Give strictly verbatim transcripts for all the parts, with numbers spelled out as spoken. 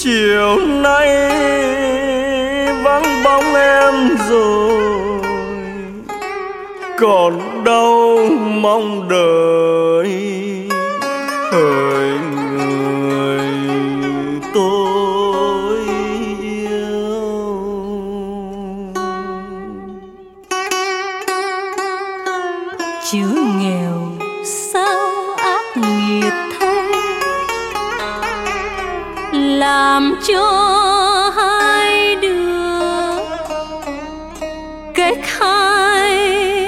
Chiều nay vắng bóng em rồi, còn đâu mong đợi hỡi người tôi yêu. Chữ nghèo sao ác nghiệt thế, làm cho hai đứa cách hai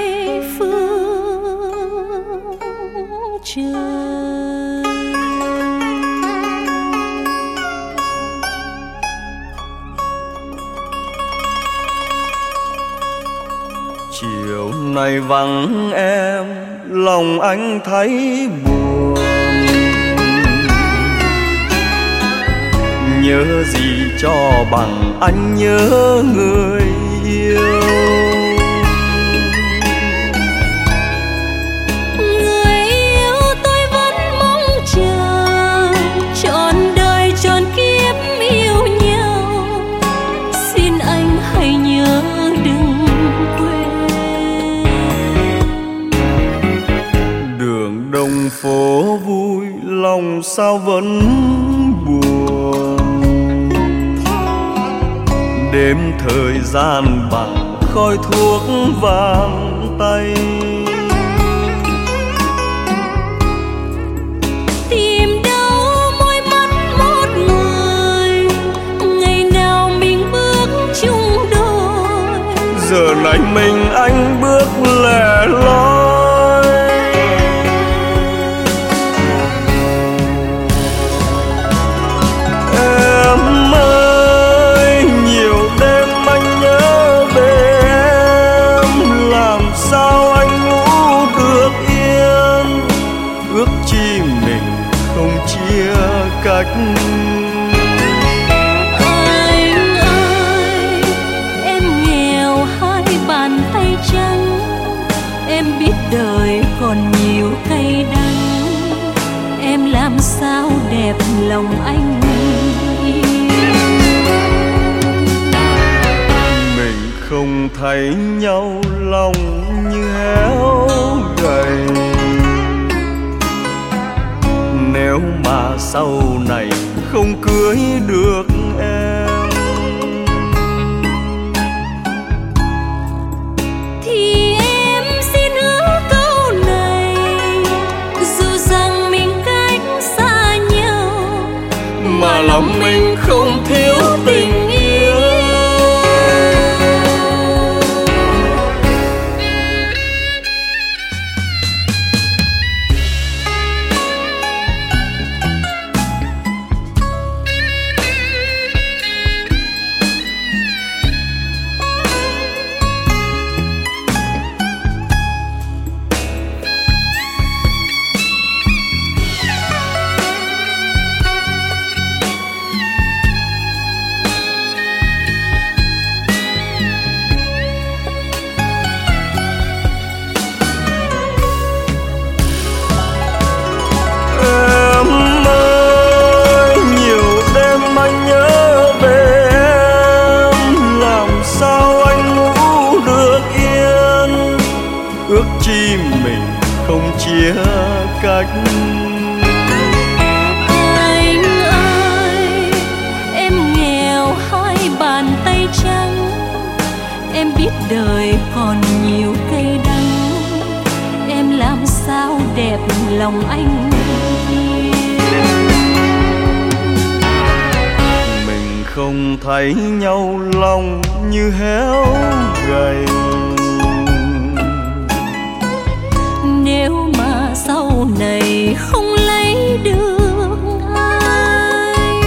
phương trời. Chiều nay vắng em, lòng anh thấy buồn. Nhớ gì cho bằng anh nhớ người yêu. Người yêu tôi vẫn mong chờ, trọn đời trọn kiếp yêu nhau. Xin anh hãy nhớ đừng quên. Đường đông phố vui, lòng sao vẫn buồn. Đêm thời gian bằng khói thuốc vàng tay. Tìm đâu môi mắt một người, ngày nào mình bước chung đôi. Giờ này mình anh bước lẻ loi. Cách anh ơi, em nghèo hai bàn tay trắng. Em biết đời còn nhiều cay đắng. Em làm sao đẹp lòng anh yêu. Mình không thấy nhau, lòng như héo gầy. Nếu mà sau này không cưới được em, thì em xin hứa câu này, dù rằng mình cách xa nhau, mà lòng mình không thiếu tình yêu. Ước chi mình không chia cách. Anh ơi, em nghèo hai bàn tay trắng. Em biết đời còn nhiều cay đắng. Em làm sao đẹp lòng anh yêu. Mình không thấy nhau, lòng như héo gầy. Nếu mà sau này không lấy được ai,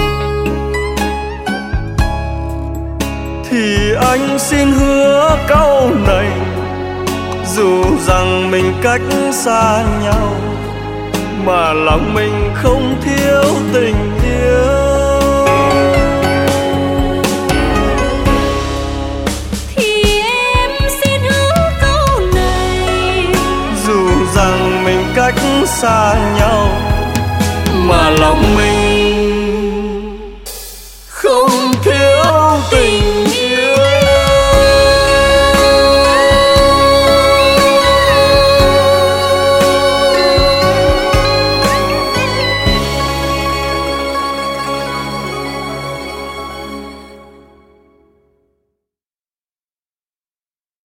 thì anh xin hứa câu này, dù rằng mình cách xa nhau, mà lòng mình không thiếu tình yêu. Cách xa nhau mà lòng mình